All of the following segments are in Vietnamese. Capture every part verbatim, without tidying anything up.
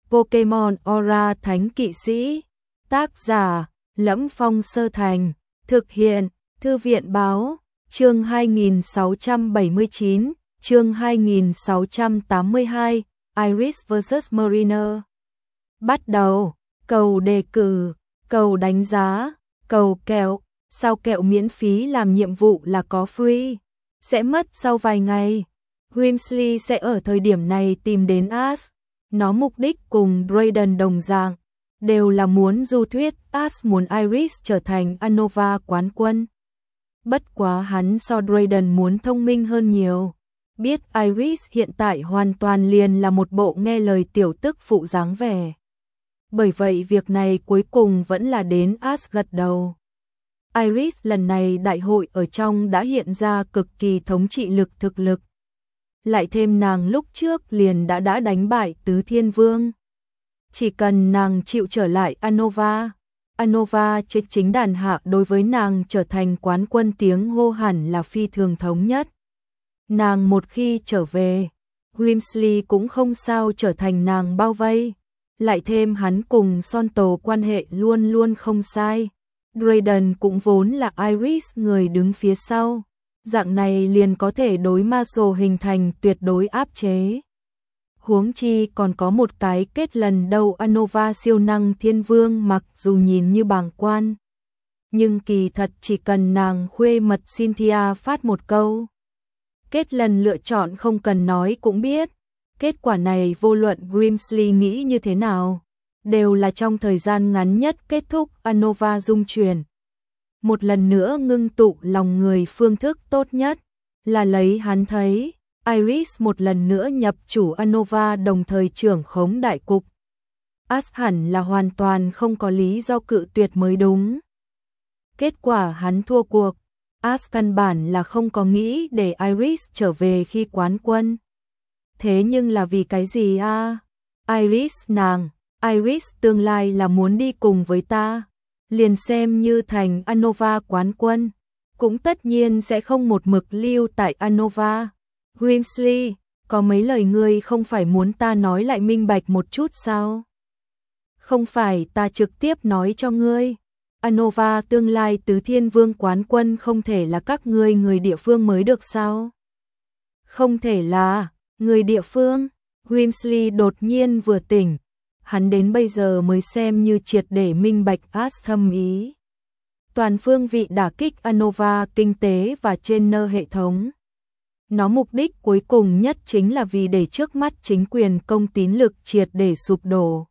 Pokemon Aura Thánh Kỵ Sĩ. Tác giả: Lẫm Phong Sơ Thành. Thực hiện: Thư viện báo. Chương hai nghìn sáu trăm bảy mươi chín, chương hai nghìn sáu trăm tám mươi hai, Iris versus Mariner. Bắt đầu. Cầu đề cử, cầu đánh giá, cầu kẹo. Sao kẹo miễn phí làm nhiệm vụ là có free. Sẽ mất sau vài ngày. Grimsley sẽ ở thời điểm này tìm đến Ash. Nó mục đích cùng Drayden đồng dạng, đều là muốn du thuyết Ash muốn Iris trở thành Unova quán quân. Bất quá hắn so Drayden muốn thông minh hơn nhiều. Biết Iris hiện tại hoàn toàn liền là một bộ nghe lời tiểu tức phụ dáng vẻ. Bởi vậy việc này cuối cùng vẫn là đến Ash gật đầu. Iris lần này đại hội ở trong đã hiện ra cực kỳ thống trị lực thực lực. Lại thêm nàng lúc trước liền đã đã đánh bại Tứ Thiên Vương. Chỉ cần nàng chịu trở lại Unova, Unova trên chính đàn hạ đối với nàng trở thành quán quân tiếng hô hẳn là phi thường thống nhất. Nàng một khi trở về, Grimsley cũng không sao trở thành nàng bao vây. Lại thêm hắn cùng Son Tổ quan hệ luôn luôn không sai. Drayden cũng vốn là Iris người đứng phía sau. Dạng này liền có thể đối Marshall hình thành tuyệt đối áp chế. Huống chi còn có một cái kết lần đầu Unova siêu năng thiên vương, mặc dù nhìn như bàng quan. Nhưng kỳ thật chỉ cần nàng khuê mật Cynthia phát một câu. Kết lần lựa chọn không cần nói cũng biết. Kết quả này vô luận Grimsley nghĩ như thế nào, đều là trong thời gian ngắn nhất kết thúc Unova dung chuyển. Một lần nữa ngưng tụ lòng người phương thức tốt nhất là lấy hắn thấy Iris một lần nữa nhập chủ Unova đồng thời trưởng khống đại cục. Ash hẳn là hoàn toàn không có lý do cự tuyệt mới đúng. Kết quả hắn thua cuộc. Ash căn bản là không có nghĩ để Iris trở về khi quán quân. Thế nhưng là vì cái gì a? À? Iris nàng, Iris tương lai là muốn đi cùng với ta. Liền xem như thành Unova quán quân, cũng tất nhiên sẽ không một mực lưu tại Unova. Grimsley, có mấy lời ngươi không phải muốn ta nói lại minh bạch một chút sao? Không phải ta trực tiếp nói cho ngươi. Unova tương lai Tứ Thiên Vương quán quân không thể là các ngươi người địa phương mới được sao? Không thể là người địa phương. Grimsley đột nhiên vừa tỉnh. Hắn đến bây giờ mới xem như triệt để minh bạch Ash thâm ý. Toàn phương vị đả kích Unova kinh tế và trainer hệ thống. Nó mục đích cuối cùng nhất chính là vì để trước mắt chính quyền công tín lực triệt để sụp đổ.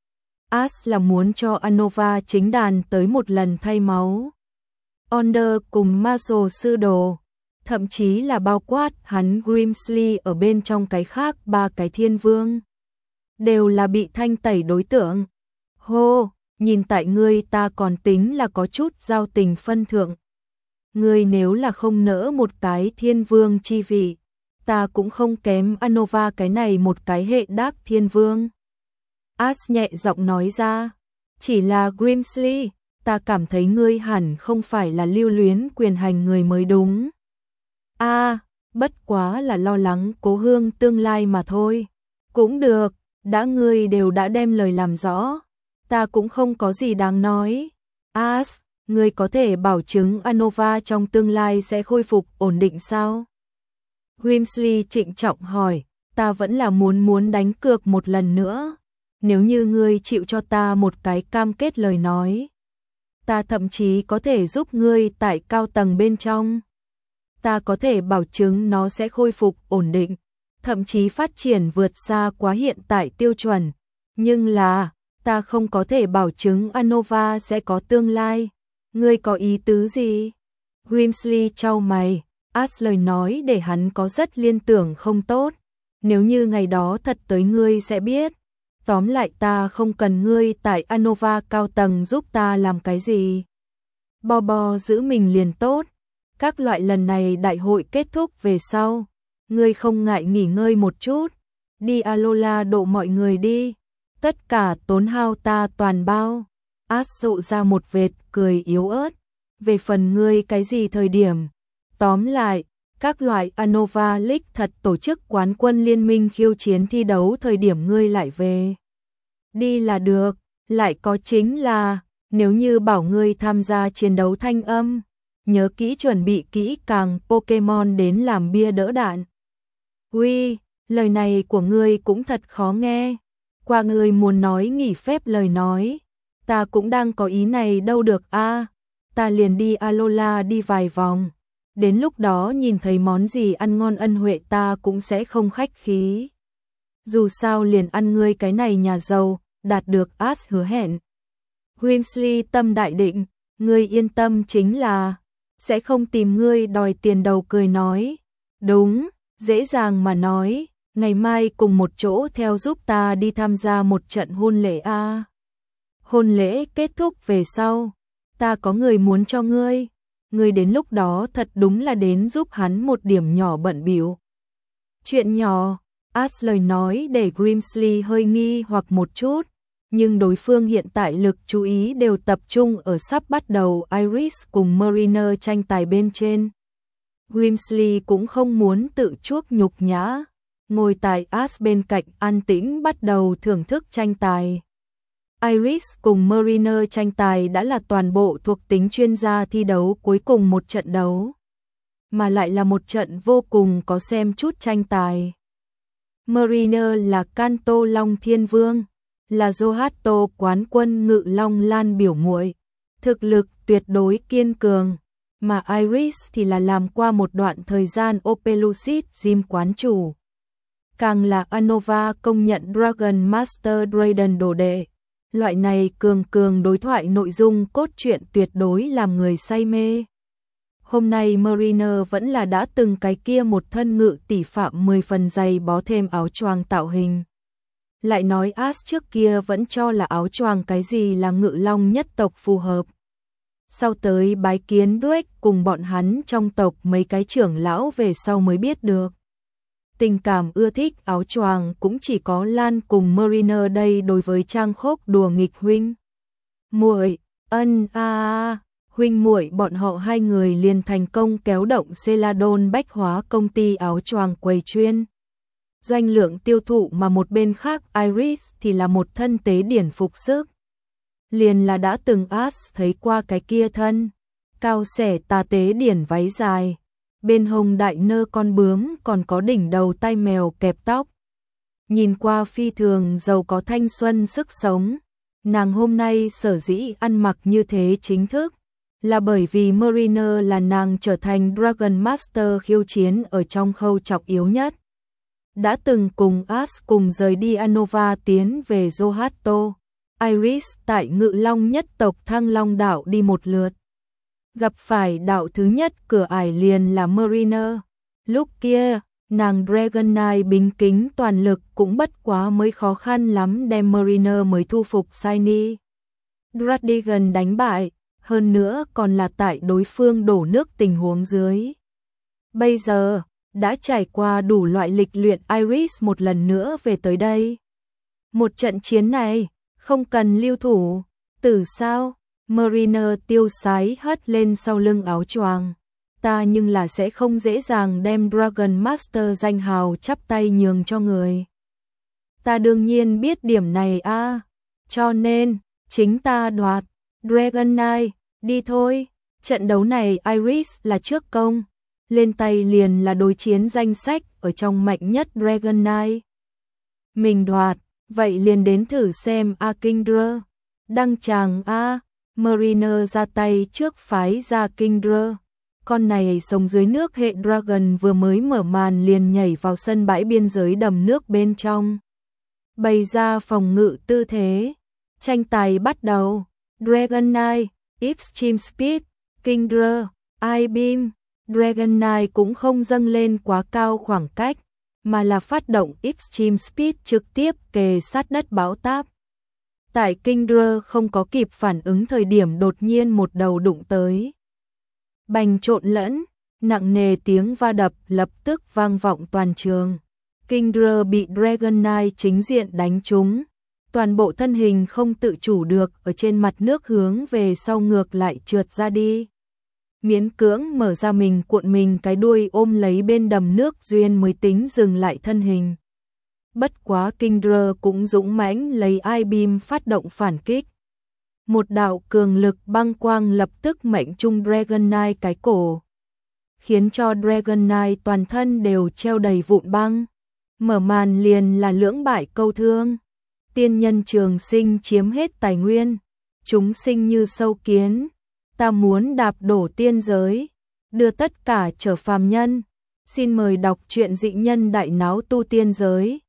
Ash là muốn cho Unova chính đàn tới một lần thay máu. Onder cùng Marshall sư đồ, thậm chí là bao quát hắn Grimsley ở bên trong cái khác ba cái thiên vương. Đều là bị thanh tẩy đối tượng. Hô, nhìn tại ngươi ta còn tính là có chút giao tình phân thượng. Ngươi nếu là không nỡ một cái thiên vương chi vị, ta cũng không kém Unova cái này một cái hệ đác thiên vương. Ash nhẹ giọng nói ra, chỉ là Grimsley, ta cảm thấy ngươi hẳn không phải là lưu luyến quyền hành người mới đúng. A, à, bất quá là lo lắng Cố Hương tương lai mà thôi. Cũng được. Đã ngươi đều đã đem lời làm rõ, ta cũng không có gì đáng nói. Ash, ngươi có thể bảo chứng Unova trong tương lai sẽ khôi phục ổn định sao? Grimsley trịnh trọng hỏi, ta vẫn là muốn muốn đánh cược một lần nữa. Nếu như ngươi chịu cho ta một cái cam kết lời nói, ta thậm chí có thể giúp ngươi tại cao tầng bên trong. Ta có thể bảo chứng nó sẽ khôi phục ổn định. Thậm chí phát triển vượt xa quá hiện tại tiêu chuẩn. Nhưng là, ta không có thể bảo chứng Unova sẽ có tương lai. Ngươi có ý tứ gì? Grimsley chau mày, Ash lời nói để hắn có rất liên tưởng không tốt. Nếu như ngày đó thật tới ngươi sẽ biết. Tóm lại ta không cần ngươi tại Unova cao tầng giúp ta làm cái gì. Bo bo giữ mình liền tốt. Các loại lần này đại hội kết thúc về sau. Ngươi không ngại nghỉ ngơi một chút, đi Alola độ mọi người đi, tất cả tốn hao ta toàn bao. Ash dụ ra một vệt cười yếu ớt, về phần ngươi cái gì thời điểm. Tóm lại, các loại Unova League thật tổ chức quán quân liên minh khiêu chiến thi đấu thời điểm ngươi lại về. đi là được, lại có chính là, nếu như bảo ngươi tham gia chiến đấu thanh âm, nhớ kỹ chuẩn bị kỹ càng Pokemon đến làm bia đỡ đạn. Uy, lời này của ngươi cũng thật khó nghe, qua ngươi muốn nói nghỉ phép lời nói, ta cũng đang có ý này đâu được a, ta liền đi Alola đi vài vòng, đến lúc đó nhìn thấy món gì ăn ngon ân huệ ta cũng sẽ không khách khí. Dù sao liền ăn ngươi cái này nhà giàu, đạt được Ash hứa hẹn. Grimsley tâm đại định, ngươi yên tâm chính là, sẽ không tìm ngươi đòi tiền đầu cười nói. Đúng, dễ dàng mà nói, ngày mai cùng một chỗ theo giúp ta đi tham gia một trận hôn lễ a. À. Hôn lễ kết thúc về sau, ta có người muốn cho ngươi, ngươi đến lúc đó thật đúng là đến giúp hắn một điểm nhỏ bận bịu. Chuyện nhỏ, Ash lời nói để Grimsley hơi nghi hoặc một chút, nhưng đối phương hiện tại lực chú ý đều tập trung ở sắp bắt đầu Iris cùng Mariner tranh tài bên trên. Grimsley cũng không muốn tự chuốc nhục nhã, ngồi tại Ash bên cạnh an tĩnh bắt đầu thưởng thức tranh tài. Iris cùng Mariner tranh tài đã là toàn bộ thuộc tính chuyên gia thi đấu cuối cùng một trận đấu, mà lại là một trận vô cùng có xem chút tranh tài. Mariner là Kanto Long Thiên Vương, là Johto quán quân Ngự Long Lan biểu muội, thực lực tuyệt đối kiên cường, mà Iris thì là làm qua một đoạn thời gian Opelucid Gym quán chủ, càng là Unova công nhận Dragon Master Draden đồ đệ. Loại này cường cường đối thoại nội dung cốt truyện tuyệt đối làm người say mê. Hôm nay Mariner vẫn là đã từng cái kia một thân ngự tỷ phạm mười phần dày bó thêm áo choàng tạo hình. Lại nói Ash trước kia vẫn cho là áo choàng cái gì là Ngự Long nhất tộc phù hợp. Sau tới bái kiến Drake cùng bọn hắn trong tộc mấy cái trưởng lão về sau mới biết được. Tình cảm ưa thích áo choàng cũng chỉ có Lan cùng Mariner đây đối với Trang Khốc đùa nghịch huynh muội, ân a a, huynh muội bọn họ hai người liền thành công kéo động Celadon bách hóa công ty áo choàng quầy chuyên. Doanh lượng tiêu thụ mà một bên khác Iris thì là một thân tế điển phục sức. Liền là đã từng Ash thấy qua cái kia thân, cao xẻ tà tế điển váy dài. Bên hông đại nơ con bướm còn có đỉnh đầu tai mèo kẹp tóc. Nhìn qua phi thường giàu có thanh xuân sức sống, nàng hôm nay sở dĩ ăn mặc như thế chính thức, là bởi vì Mariner là nàng trở thành Dragon Master khiêu chiến ở trong khâu trọng yếu nhất. Đã từng cùng Ash cùng rời đi Unova tiến về Johto, Iris tại Ngự Long nhất tộc Thăng Long đảo đi một lượt. Gặp phải đạo thứ nhất cửa ải liền là Mariner. Lúc kia, nàng Dragonite bính kính toàn lực cũng bất quá mới khó khăn lắm đem Mariner mới thu phục Shiny Dradigan đánh bại, hơn nữa còn là tại đối phương đổ nước tình huống dưới. Bây giờ, đã trải qua đủ loại lịch luyện Iris một lần nữa về tới đây. Một trận chiến này, không cần lưu thủ, tử sao? Mariner tiêu sái hất lên sau lưng áo choàng. Ta nhưng là sẽ không dễ dàng đem Dragon Master danh hào chắp tay nhường cho người. Ta đương nhiên biết điểm này a, à. Cho nên, chính ta đoạt. Dragonite, đi thôi. Trận đấu này Iris là trước công. Lên tay liền là đối chiến danh sách ở trong mạnh nhất Dragonite. Mình đoạt, vậy liền đến thử xem A Kingdra. Đăng tràng a. Mariner ra tay trước phái ra Kingdra. Con này sống dưới nước hệ Dragon vừa mới mở màn liền nhảy vào sân bãi biên giới đầm nước bên trong. Bày ra phòng ngự tư thế. Tranh tài bắt đầu. Dragonite, Extreme Speed, Kingdra, I-Beam. Dragonite cũng không dâng lên quá cao khoảng cách, mà là phát động Extreme Speed trực tiếp kề sát đất bão táp. Tại Kingdra không có kịp phản ứng thời điểm đột nhiên một đầu đụng tới. Bành trộn lẫn, nặng nề tiếng va đập lập tức vang vọng toàn trường. Kingdra bị Dragonite chính diện đánh trúng. Toàn bộ thân hình không tự chủ được ở trên mặt nước hướng về sau ngược lại trượt ra đi. Miễn cưỡng mở ra mình cuộn mình cái đuôi ôm lấy bên đầm nước duyên mới tính dừng lại thân hình. bất quá Kingdra cũng dũng mãnh lấy I-beam phát động phản kích. Một đạo cường lực băng quang lập tức mệnh trung Dragon Knight cái cổ, khiến cho Dragon Knight toàn thân đều treo đầy vụn băng. Mở màn liền là lưỡng bại câu thương. Tiên nhân trường sinh chiếm hết tài nguyên, chúng sinh như sâu kiến, ta muốn đạp đổ tiên giới, đưa tất cả trở phàm nhân. Xin mời đọc truyện Dị Nhân Đại Náo Tu Tiên Giới.